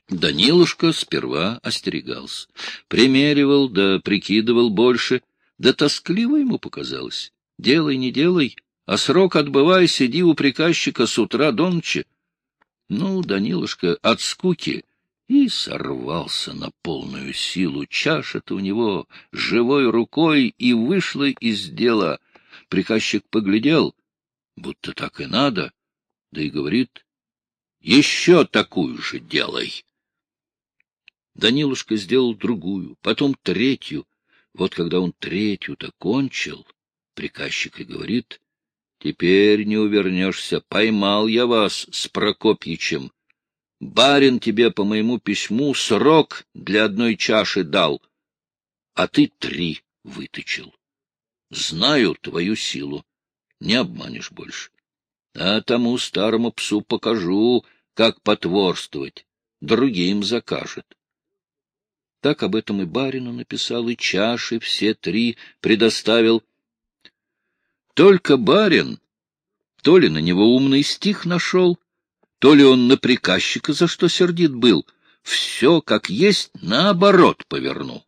Данилушка сперва остерегался, примеривал да прикидывал больше, да тоскливо ему показалось. Делай, не делай, а срок отбывай, сиди у приказчика с утра до ночи. Ну, Данилушка от скуки и сорвался на полную силу. Чаша-то у него живой рукой и вышла из дела. Приказчик поглядел, будто так и надо, да и говорит: еще такую же делай. Данилушка сделал другую, потом третью. Вот когда он третью-то кончил, приказчик и говорит: теперь не увернешься, поймал я вас с Прокопьичем. Барин тебе по моему письму срок для одной чаши дал, а ты 3 выточил. Знаю твою силу, не обманешь больше. А тому старому псу покажу, как потворствовать, другим закажет. Так об этом и барину написал, и чаши все 3 предоставил. Только барин то ли на него умный стих нашел, то ли он на приказчика за что сердит был, все, как есть, наоборот повернул.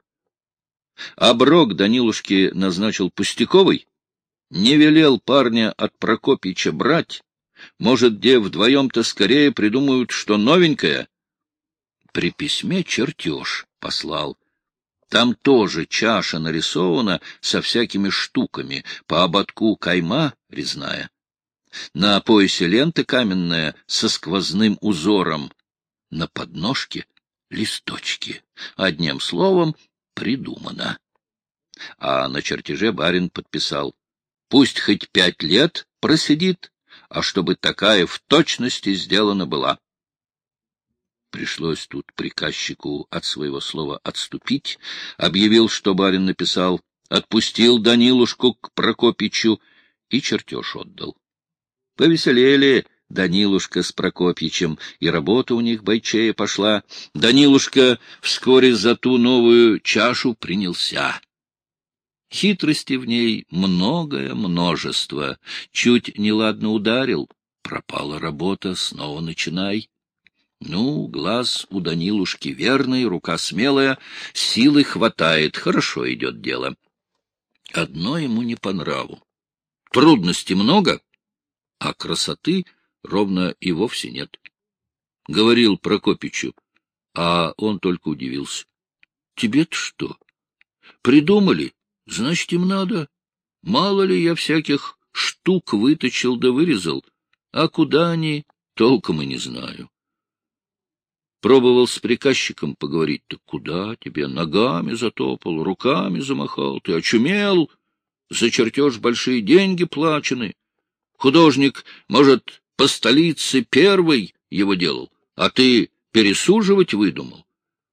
Оброк Данилушке назначил пустяковый, не велел парня от Прокопича брать, может, где вдвоем-то скорее придумают, что новенькое. При письме чертеж послал. Там тоже чаша нарисована со всякими штуками, по ободку кайма резная. На поясе лента каменная со сквозным узором, на подножке листочки. Одним словом, придумано. А на чертеже барин подписал: пусть хоть 5 лет просидит, а чтобы такая в точности сделана была. Пришлось тут приказчику от своего слова отступить, объявил, что барин написал, отпустил Данилушку к Прокопичу и чертеж отдал. Повеселели Данилушка с Прокопьичем, и работа у них бойчее пошла. Данилушка вскоре за ту новую чашу принялся. Хитрости в ней многое множество. Чуть неладно ударил, пропала работа, снова начинай. Ну, глаз у Данилушки верный, рука смелая, силы хватает, хорошо идет дело. Одно ему не по нраву. Трудностей много, а красоты ровно и вовсе нет. Говорил Прокопичу, а он только удивился. Тебе-то что? Придумали, значит, им надо. Мало ли я всяких штук выточил да вырезал, а куда они, толком и не знаю. Пробовал с приказчиком поговорить, так куда тебе? Ногами затопал, руками замахал. Ты очумел, за чертеж большие деньги плачены. Художник, может, по столице первый его делал, а ты пересуживать выдумал.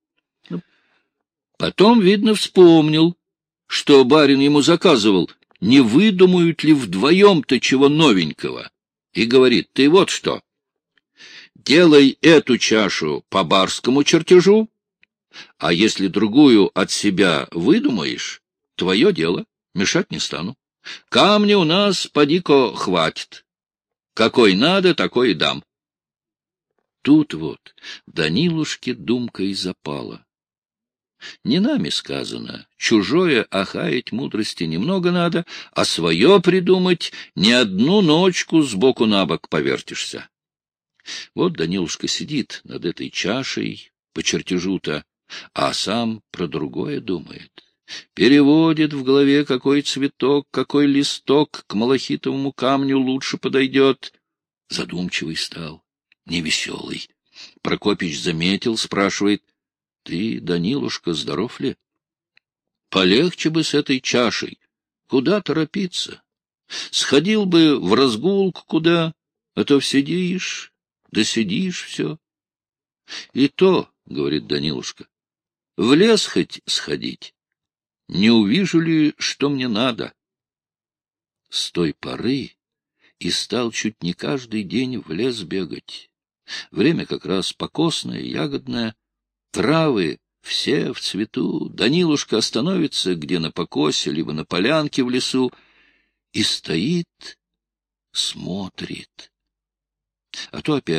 Потом, видно, вспомнил, что барин ему заказывал, не выдумают ли вдвоем-то чего новенького, и говорит: ты вот что, делай эту чашу по барскому чертежу, а если другую от себя выдумаешь, твое дело, мешать не стану. Камня у нас, поди-ка, хватит. Какой надо, такой и дам. Тут вот Данилушке думка и запала. Не нами сказано, чужое охаять мудрости немного надо, а свое придумать не одну ночку сбоку на бок повертишься. Вот Данилушка сидит над этой чашей по чертежу-то, а сам про другое думает. Переводит в голове, какой цветок, какой листок к малахитовому камню лучше подойдет. Задумчивый стал, невеселый. Прокопич заметил, спрашивает: ты, Данилушка, здоров ли? Полегче бы с этой чашей. Куда торопиться? Сходил бы в разгулку куда, а то сидишь, да сидишь все. И то, — говорит Данилушка, — в лес хоть сходить. Не увижу ли, что мне надо? С той поры и стал чуть не каждый день в лес бегать. Время как раз покосное, ягодное, травы все в цвету. Данилушка остановится где на покосе, либо на полянке в лесу, и стоит, смотрит. А то опять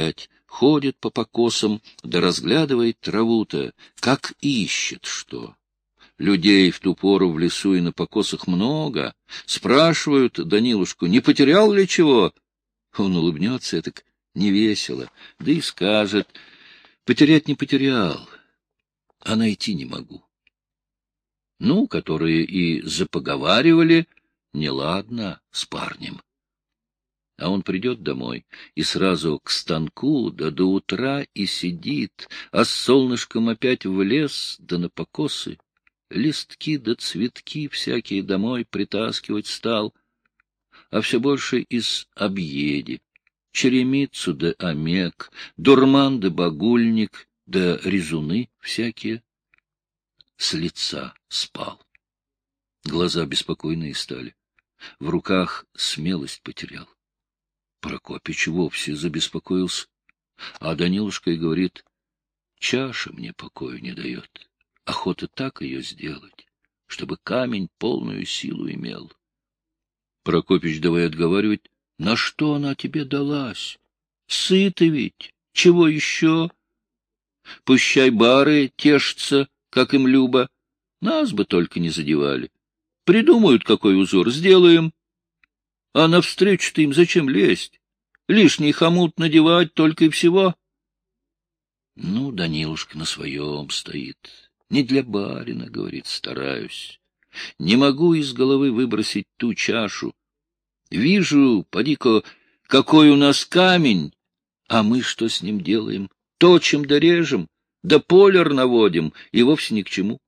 ходит по покосам, да разглядывает траву-то, как ищет что. Людей в ту пору в лесу и на покосах много. Спрашивают Данилушку, не потерял ли чего? Он улыбнется этак невесело, да и скажет, потерять не потерял, а найти не могу. Ну, которые и запоговаривали, неладно с парнем. А он придет домой и сразу к станку, да до утра и сидит, а с солнышком опять в лес, да на покосы. Листки да цветки всякие домой притаскивать стал, а все больше из объеди, черемицу да омек, дурман да багульник, да резуны всякие. С лица спал. Глаза беспокойные стали, в руках смелость потерял. Прокопич вовсе забеспокоился, а Данилушка и говорит, чаша мне покою не дает. Охота так ее сделать, чтобы камень полную силу имел. Прокопич давай отговаривать, на что она тебе далась? Сыты ведь, чего еще? Пущай бары тешатся, как им любо, нас бы только не задевали. Придумают, какой узор, сделаем. А навстречу-то им зачем лезть? Лишний хомут надевать только и всего. Ну, Данилушка на своем стоит. Не для барина, говорит, стараюсь. Не могу из головы выбросить ту чашу. Вижу, поди-ка, какой у нас камень, а мы что с ним делаем? Точим да режем, да полер наводим, и вовсе ни к чему.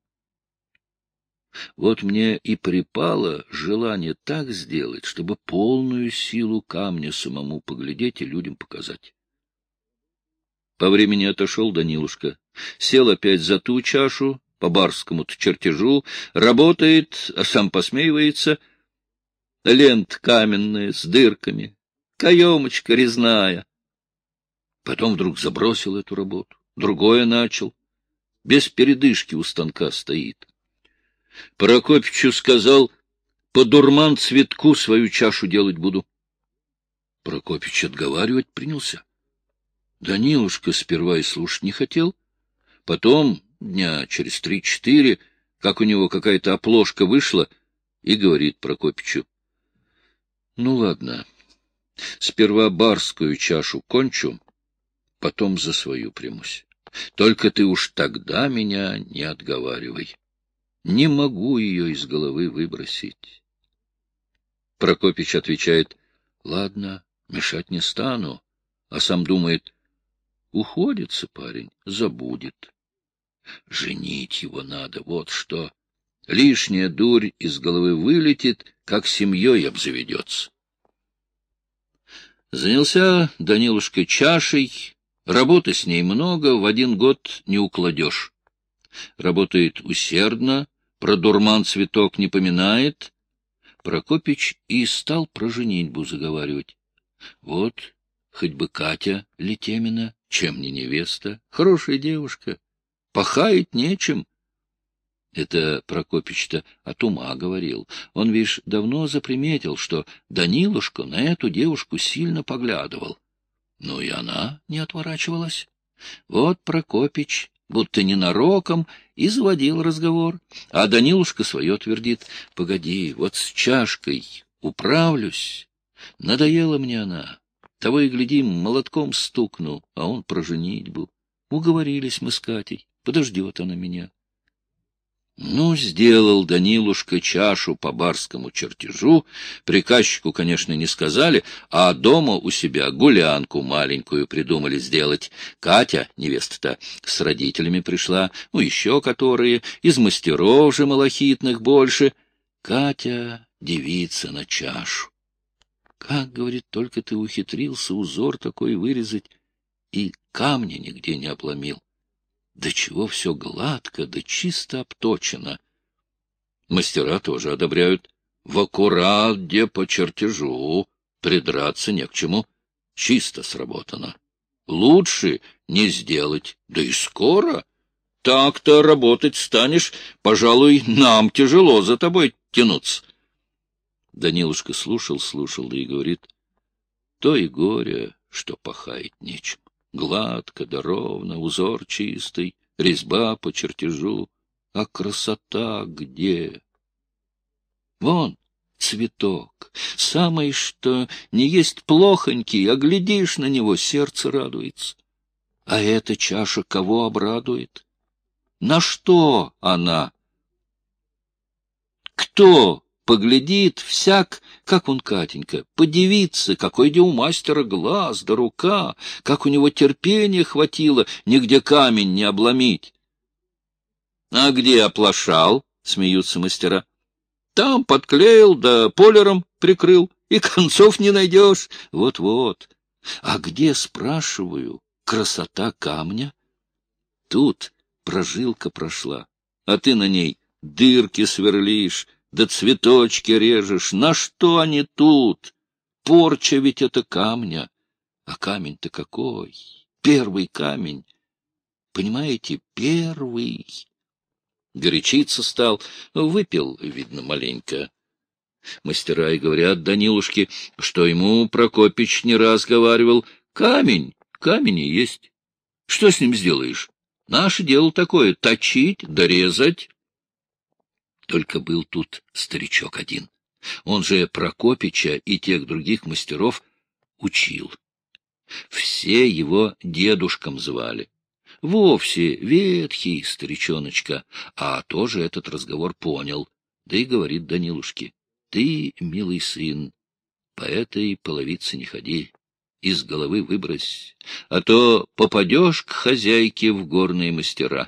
Вот мне и припало желание так сделать, чтобы полную силу камня самому поглядеть и людям показать. По времени отошел Данилушка, сел опять за ту чашу, по барскому-то чертежу, работает, а сам посмеивается. Лента каменная, с дырками, каемочка резная. Потом вдруг забросил эту работу, другое начал, без передышки у станка стоит. Прокопичу сказал, по дурман цветку свою чашу делать буду. Прокопич отговаривать принялся. Данилушка сперва и слушать не хотел. Потом, дня через 3-4, как у него какая-то оплошка вышла, и говорит Прокопичу, ну, ладно, сперва барскую чашу кончу, потом за свою примусь. Только ты уж тогда меня не отговаривай. Не могу ее из головы выбросить. Прокопич отвечает, ладно, мешать не стану, а сам думает, уходится парень, забудет. Женить его надо, вот что. Лишняя дурь из головы вылетит, как семьей обзаведется. Занялся Данилушка чашей, работы с ней много, в 1 год не укладешь. Работает усердно, про дурман цветок не поминает. Прокопич и стал про женитьбу заговаривать. Вот, хоть бы Катя Летемина, чем не невеста, хорошая девушка, пахает нечем. Это Прокопич-то от ума говорил. Он, видишь, давно заприметил, что Данилушка на эту девушку сильно поглядывал. Ну и она не отворачивалась. Вот Прокопич, будто ненароком, и заводил разговор. А Данилушка свое твердит. Погоди, вот с чашкой управлюсь. Надоела мне она. Того и гляди, молотком стукну, а он про женитьбу. Уговорились мы с Катей. Подождет она меня. Ну, сделал Данилушка чашу по барскому чертежу. Приказчику, конечно, не сказали, а дома у себя гулянку маленькую придумали сделать. Катя, невеста-то, с родителями пришла, ну, еще которые, из мастеров же малахитных больше. Катя девица на чашу. Как, говорит, только ты ухитрился узор такой вырезать и камня нигде не обломил. Да чего все гладко, да чисто обточено. Мастера тоже одобряют. В аккурат, где по чертежу, придраться не к чему. Чисто сработано. Лучше не сделать, да и скоро. Так-то работать станешь, пожалуй, нам тяжело за тобой тянуться. Данилушка слушал, да и говорит, то и горе, что пахать нечем. Гладко да ровно, узор чистый, резьба по чертежу. А красота где? Вон цветок, самый что не есть плохонький, а глядишь на него, сердце радуется. А эта чаша кого обрадует? На что она? Кто поглядит, всяк, как он, Катенька, подивится, какой где у мастера глаз да рука, как у него терпения хватило нигде камень не обломить. — А где оплошал? — смеются мастера. — Там подклеил да полером прикрыл, и концов не найдешь. Вот-вот. А где, спрашиваю, красота камня? Тут прожилка прошла, а ты на ней дырки сверлишь, да цветочки режешь. На что они тут? Порча ведь это камня. А камень-то какой? Первый камень. Понимаете, первый. Горячиться стал, выпил, видно, маленько. Мастера и говорят Данилушке, что ему Прокопич не раз говаривал: камень, камень и есть. Что с ним сделаешь? Наше дело такое — точить, дорезать. Только был тут старичок один. Он же Прокопича и тех других мастеров учил. Все его дедушком звали. Вовсе ветхий старичоночка, а тоже этот разговор понял. Да и говорит Данилушке: ты, милый сын, по этой половице не ходи, из головы выбрось, а то попадешь к хозяйке в горные мастера.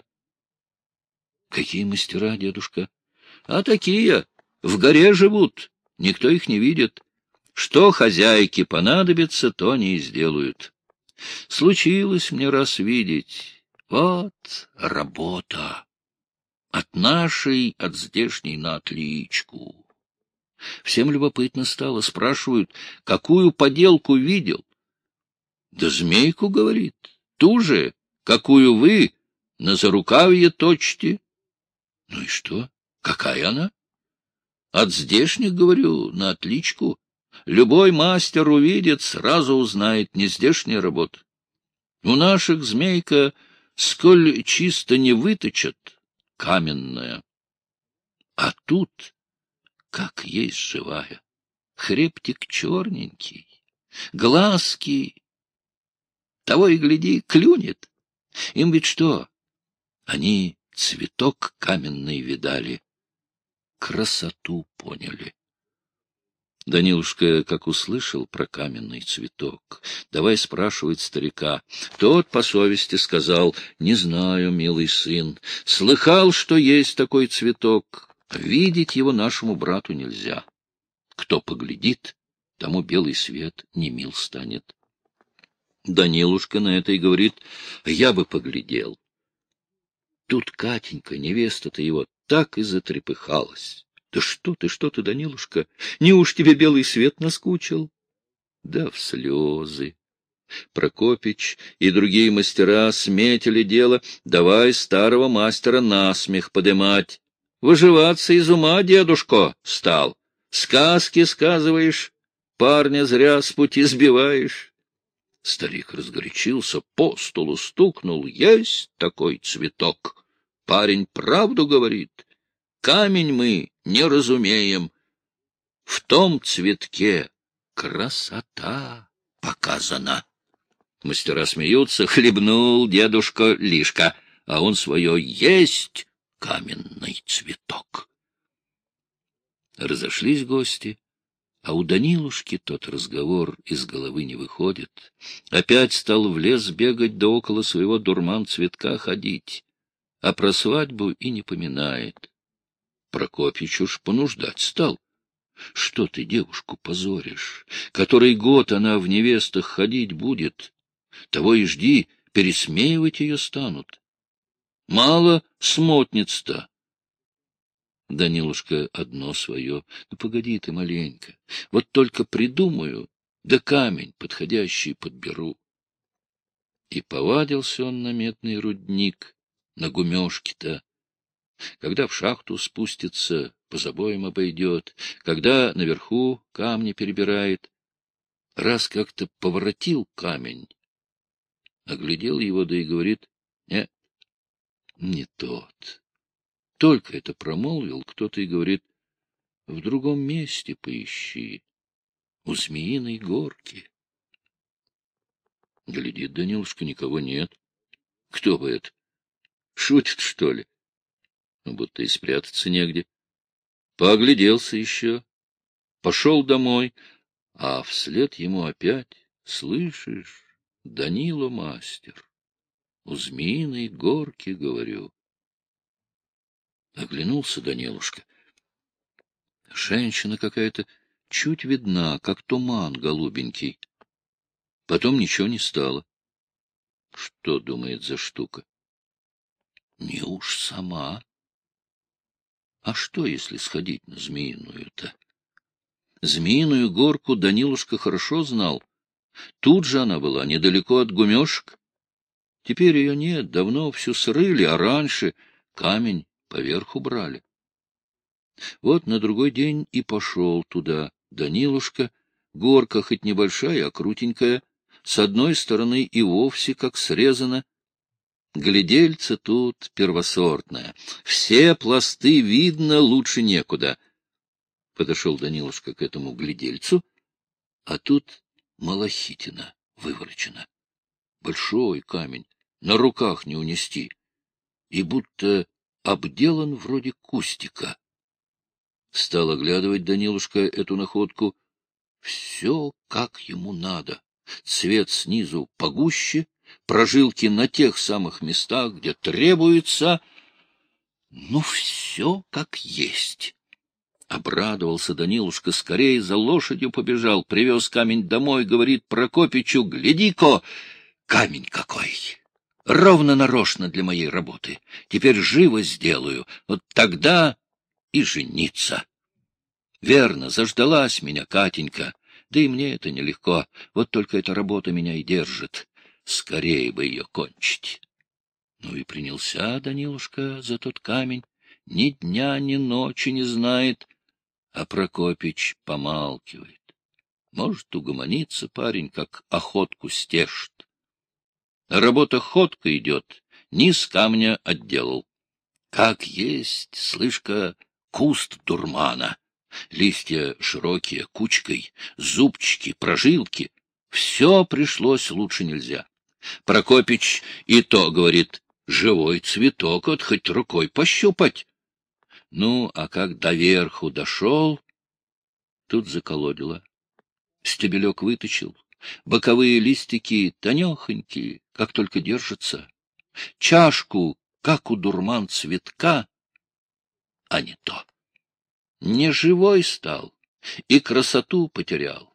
— Какие мастера, дедушка? — А такие, в горе живут, никто их не видит. Что хозяйке понадобится, то они и сделают. Случилось мне раз видеть. Вот работа. От нашей, от здешней на отличку. Всем любопытно стало, спрашивают, какую поделку видел. Да змейку, говорит, ту же, какую вы на зарукавье точите. Ну и что? Какая она? От здешних, говорю, на отличку. Любой мастер увидит, сразу узнает, не здешняя работа. У наших змейка, сколь чисто не выточат, каменная. А тут, как есть живая, хребтик черненький, глазки, того и гляди, клюнет. Им ведь что? Они цветок каменный видали, красоту поняли. Данилушка, как услышал про каменный цветок, давай спрашивать старика. Тот по совести сказал: не знаю, милый сын, слыхал, что есть такой цветок, видеть его нашему брату нельзя. Кто поглядит, тому белый свет не мил станет. Данилушка на это и говорит: я бы поглядел. Тут Катенька, невеста-то его, так и затрепыхалась. Да что ты, Данилушка, неуж тебе белый свет наскучил? Да в слезы. Прокопич и другие мастера сметили дело, давай старого мастера насмех подымать. Выживаться из ума, дедушка, стал. Сказки сказываешь, парня зря с пути сбиваешь. Старик разгорячился, по столу стукнул. Есть такой цветок. Парень правду говорит. Камень мы не разумеем. В том цветке красота показана. Мастера смеются, хлебнул дедушка лишка, а он свое: есть каменный цветок. Разошлись гости, а у Данилушки тот разговор из головы не выходит. Опять стал в лес бегать, да около своего дурман-цветка ходить, а про свадьбу и не поминает. Прокопич уж понуждать стал. Что ты девушку позоришь? Который год она в невестах ходить будет, того и жди, пересмеивать ее станут. Мало смотниц-то. Данилушка одно свое. Ну, погоди ты маленько. Вот только придумаю, да камень подходящий подберу. И повадился он на медный рудник, на гумешке-то. Когда в шахту спустится, по забоям обойдет, когда наверху камни перебирает. Раз как-то поворотил камень, Оглядел его, да и говорит: нет, не тот. Только это промолвил кто-то и говорит: в другом месте поищи, у Змеиной горки. Глядит Данилушка, никого нет. Кто бы это? Шутит, что ли? Будто и спрятаться негде. Поогляделся еще, пошел домой, а вслед ему опять: слышишь, Данила мастер, у Змеиной горки, говорю. Оглянулся Данилушка. Женщина какая-то чуть видна, как туман голубенький. Потом ничего не стало. Что, думает, за штука? Не уж сама. А что, если сходить на Змеиную-то? Змеиную горку Данилушка хорошо знал. Тут же она была, недалеко от гумешек. Теперь ее нет, давно всю срыли, а раньше камень поверху брали. Вот на другой день и пошел туда Данилушка. Горка хоть небольшая, а крутенькая, с одной стороны и вовсе как срезана. Глядельце тут первосортное. Все пласты видно, лучше некуда. Подошел Данилушка к этому глядельцу, а тут малахитина выворочена. Большой камень, на руках не унести, и будто обделан вроде кустика. Стал оглядывать Данилушка эту находку. Все как ему надо. Цвет снизу погуще, прожилки на тех самых местах, где требуется. Ну, все как есть. Обрадовался Данилушка, скорее за лошадью побежал, привез камень домой, говорит Прокопичу: гляди-ка, камень какой! Ровно нарочно для моей работы. Теперь живо сделаю, вот тогда и жениться. Верно, заждалась меня Катенька, да и мне это нелегко, вот только эта работа меня и держит. Скорее бы ее кончить. Ну и принялся Данилушка за тот камень, ни дня, ни ночи не знает, а Прокопич помалкивает. Может, угомонится парень, как охотку стешет. Работа ходка идет, низ камня отделал. Как есть, слышка, куст дурмана. Листья широкие, кучкой, зубчики, прожилки. Все пришлось лучше нельзя. Прокопич и то говорит: живой цветок, от хоть рукой пощупать. Ну, а как доверху дошел, тут заколодило. Стебелек вытащил, боковые листики тонехонькие, как только держатся. Чашку, как у дурман цветка, а не то. Не живой стал и красоту потерял.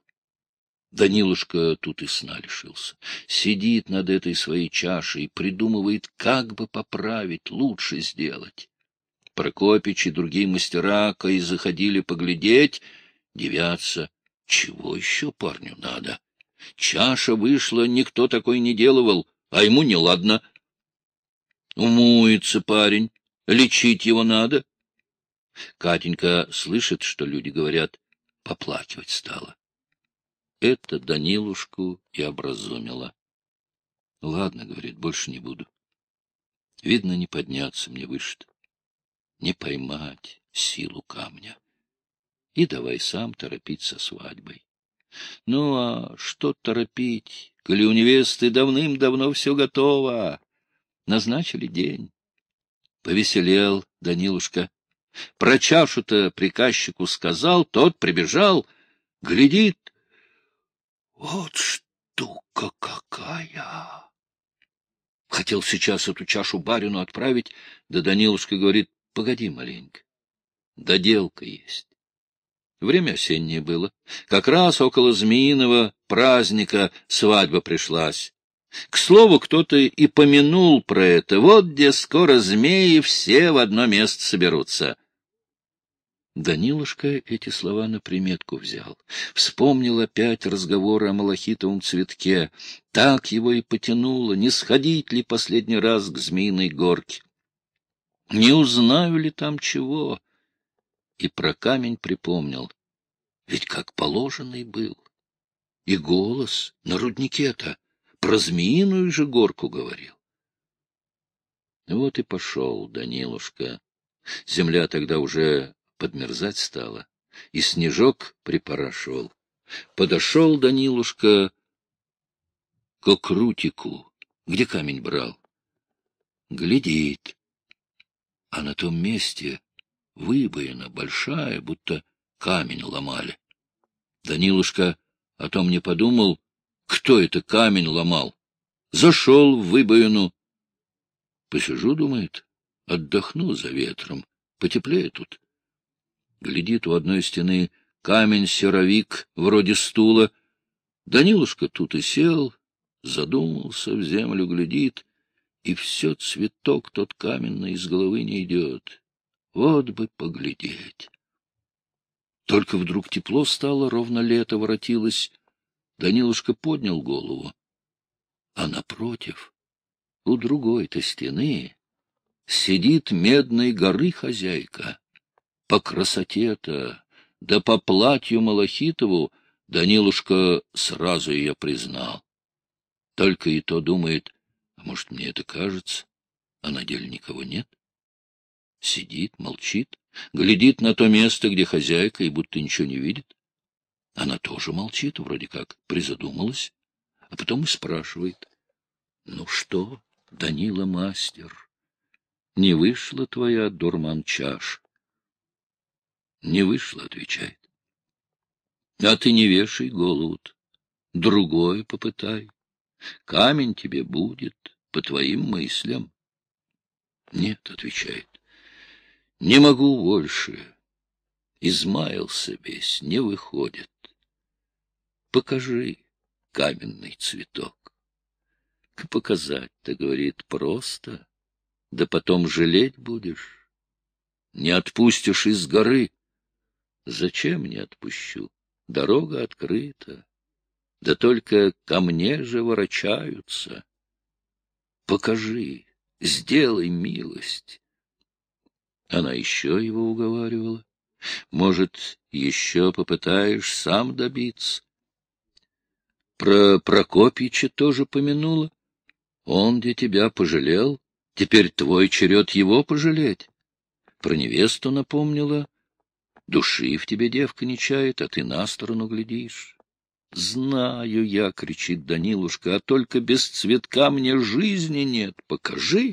Данилушка тут и сна лишился. Сидит над этой своей чашей, придумывает, как бы поправить, лучше сделать. Прокопич и другие мастера, кои заходили поглядеть, дивятся: чего еще парню надо? Чаша вышла, никто такой не делывал, а ему неладно. Умуется парень, лечить его надо. Катенька слышит, что люди говорят, поплакивать стала. Это Данилушку и образумило. Ладно, говорит, больше не буду. Видно, не подняться мне выше-то, не поймать силу камня. И давай сам торопить со свадьбой. Ну, а что торопить, коли у невесты давным-давно все готово? Назначили день. Повеселел Данилушка. Про чашу-то приказчику сказал, тот прибежал, глядит. Вот штука какая! Хотел сейчас эту чашу барину отправить, да Данилушка говорит: погоди маленько, доделка есть. Время осеннее было. Как раз около Змеиного праздника свадьба пришлась. К слову, кто-то и помянул про это. Вот где скоро змеи все в одно место соберутся. Данилушка эти слова на приметку взял. Вспомнил опять разговор о малахитовом цветке. Так его и потянуло, не сходить ли последний раз к Змеиной горке. Не узнаю ли там чего? И про камень припомнил. Ведь как положенный был. И голос на руднике-то. Про Змеиную же горку говорил. Вот и пошел Данилушка. Земля тогда уже подмерзать стала, и снежок припорашивал. Подошел Данилушка к окрутику, где камень брал. Глядит, а на том месте выбоина большая, будто камень ломали. Данилушка о том не подумал, кто это камень ломал. Зашел в выбоину. Посижу, думает, отдохну за ветром, потеплее тут. Глядит, у одной стены камень-серовик, вроде стула. Данилушка тут и сел, задумался, в землю глядит, и все цветок тот каменный из головы не идет. Вот бы поглядеть. Только вдруг тепло стало, ровно лето воротилось. Данилушка поднял голову, а напротив, у другой-то стены, сидит Медной горы хозяйка. По красоте-то, да по платью малахитову Данилушка сразу ее признал. Только и то думает, а может, мне это кажется, а на деле никого нет. Сидит, молчит, глядит на то место, где хозяйка, и будто ничего не видит. Она тоже молчит, вроде как призадумалась, а потом и спрашивает. — Ну что, Данила мастер, не вышла твоя дурман-чаша? — Не вышла, — отвечает. — А ты не вешай голову-то, другое попытай. Камень тебе будет, по твоим мыслям. — Нет, — отвечает, — не могу больше. Измаялся весь, не выходит. Покажи каменный цветок. Показать-то, говорит, просто, да потом жалеть будешь. Не отпустишь из горы. Зачем не отпущу? Дорога открыта. Да только ко мне же ворочаются. Покажи, сделай милость. Она еще его уговаривала. Может, еще попытаешь сам добиться. Про Прокопьича тоже помянула. Он где тебя пожалел, теперь твой черед его пожалеть. Про невесту напомнила. Души в тебе девка не чает, а ты на сторону глядишь. Знаю я, — кричит Данилушка, — а только без цветка мне жизни нет. Покажи.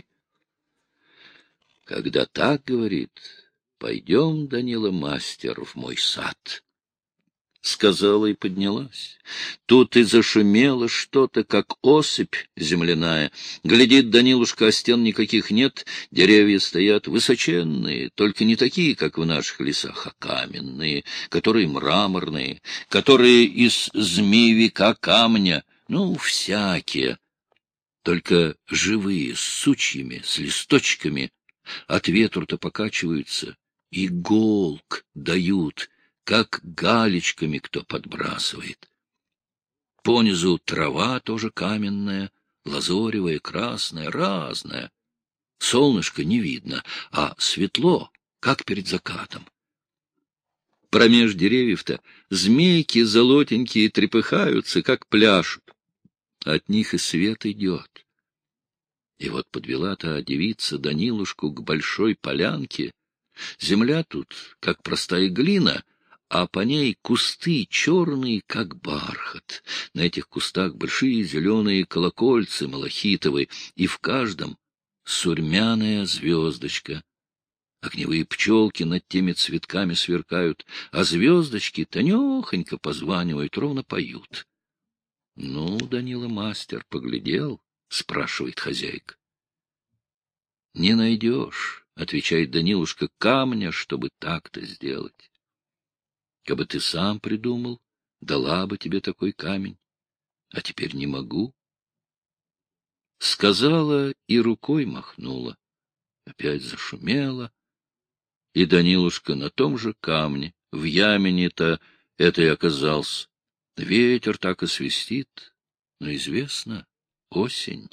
Когда так говорит, пойдем, Данила мастер, в мой сад. Сказала и поднялась. Тут и зашумело что-то, как осыпь земляная. Глядит Данилушка, а стен никаких нет, деревья стоят высоченные, только не такие, как в наших лесах, а каменные, которые мраморные, которые из змеевика камня, ну, всякие, только живые, с сучьями, с листочками, от ветру-то покачиваются, иголк дают, как галечками кто подбрасывает. Понизу трава тоже каменная, лазоревая, красная, разная. Солнышко не видно, а светло, как перед закатом. Промеж деревьев-то змейки золотенькие трепыхаются, как пляшут. От них и свет идет. И вот подвела та девица Данилушку к большой полянке. Земля тут, как простая глина, а по ней кусты черные, как бархат. На этих кустах большие зеленые колокольцы малахитовые, и в каждом сурьмяная звездочка. Огневые пчелки над теми цветками сверкают, а звездочки тонехонько позванивают, ровно поют. — Ну, Данила мастер, поглядел? — спрашивает хозяйка. — Не найдешь, — отвечает Данилушка, — камня, чтобы так-то сделать. Кабы ты сам придумал, дала бы тебе такой камень, а теперь не могу. Сказала и рукой махнула. Опять зашумела, и Данилушка на том же камне, в ямине-то это и оказался. Ветер так и свистит, но известно, осень.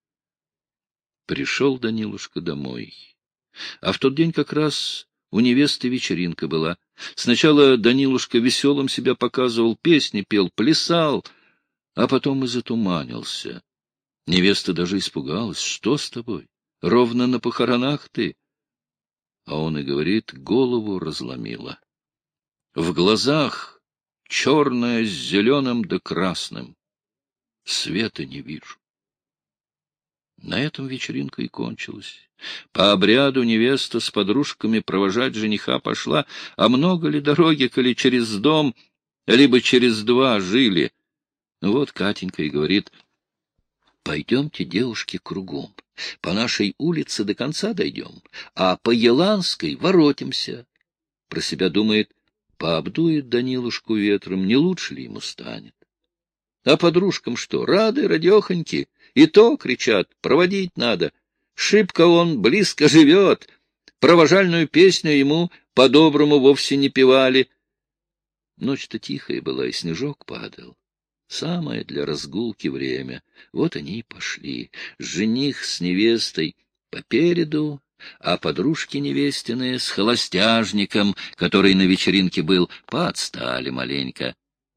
Пришел Данилушка домой, а в тот день как раз у невесты вечеринка была. Сначала Данилушка веселым себя показывал, песни пел, плясал, а потом и затуманился. Невеста даже испугалась. Что с тобой? Ровно на похоронах ты? А он и говорит, голову разломило. В глазах черное с зеленым да красным. Света не вижу. На этом вечеринка и кончилась. По обряду невеста с подружками провожать жениха пошла, а много ли дороги, коли через дом, либо через два жили. Вот Катенька и говорит: пойдемте, девушки, кругом. По нашей улице до конца дойдем, а по Еланской воротимся. Про себя думает: пообдует Данилушку ветром, не лучше ли ему станет? А подружкам что, рады, радехоньки? И то, кричат, проводить надо. Шибко он близко живет. Провожальную песню ему по-доброму вовсе не певали. Ночь-то тихая была, и снежок падал. Самое для разгулки время. Вот они и пошли. Жених с невестой попереду, а подружки невестиные с холостяжником, который на вечеринке был, поотстали маленько.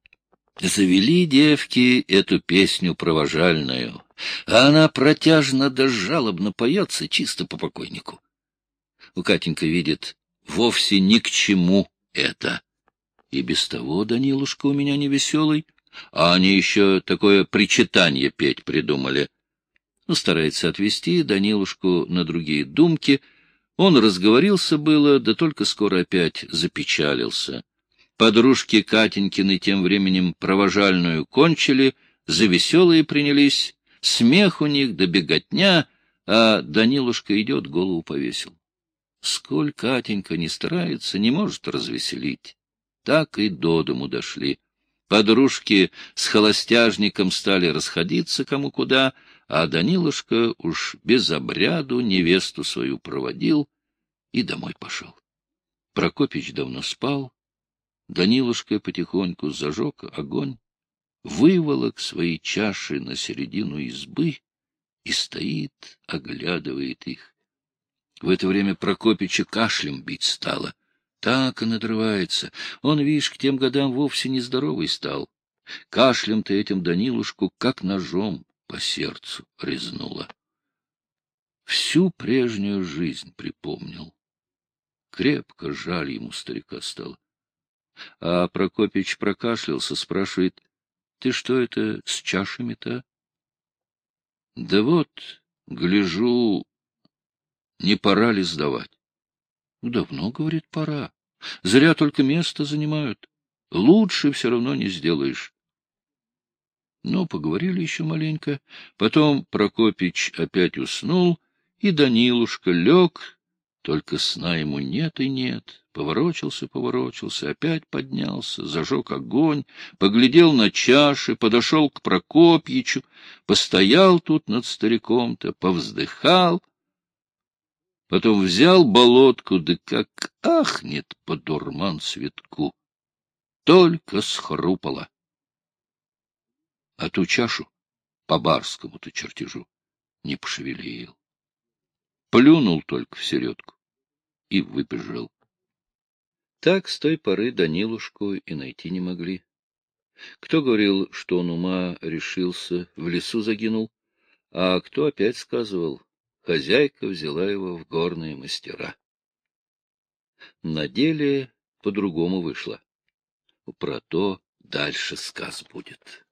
Завели девки эту песню провожальную, а она протяжно да жалобно поется, чисто по покойнику. У Катенька видит, вовсе ни к чему это. И без того Данилушка у меня невеселый, а они еще такое причитанье петь придумали. Ну, старается отвести Данилушку на другие думки. Он разговорился было, да только скоро опять запечалился. Подружки Катенькины тем временем провожальную кончили, за веселые принялись, смех у них да беготня, а Данилушка идет, голову повесил. Сколь Катенька не старается, не может развеселить. Так и до дому дошли. Подружки с холостяжником стали расходиться кому куда, а Данилушка уж без обряду невесту свою проводил и домой пошел. Прокопич давно спал. Данилушка потихоньку зажег огонь, выволок свои чаши на середину избы и стоит, оглядывает их. В это время Прокопича кашлем бить стало. Так и надрывается. Он, видишь, к тем годам вовсе нездоровый стал. Кашлем-то этим Данилушку как ножом по сердцу резнуло. Всю прежнюю жизнь припомнил. Крепко жаль ему старика стало. А Прокопич прокашлялся, спрашивает: — Ты что это с чашами-то? — Да вот, гляжу, не пора ли сдавать? — Давно, говорит, пора. Зря только место занимают. Лучше все равно не сделаешь. Ну, поговорили еще маленько. Потом Прокопич опять уснул, и Данилушка лег, только сна ему нет и нет. Поворочился, опять поднялся, зажег огонь, поглядел на чаши, подошел к Прокопьичу, постоял тут над стариком-то, повздыхал, потом взял болотку, да как ахнет по дурман цветку, только схрупало. А ту чашу по барскому-то чертежу не пошевелил. Плюнул только в середку и выбежал. Так с той поры Данилушку и найти не могли. Кто говорил, что он ума решился, в лесу загинул, а кто опять сказывал, хозяйка взяла его в горные мастера. На деле по-другому вышло. Про то дальше сказ будет.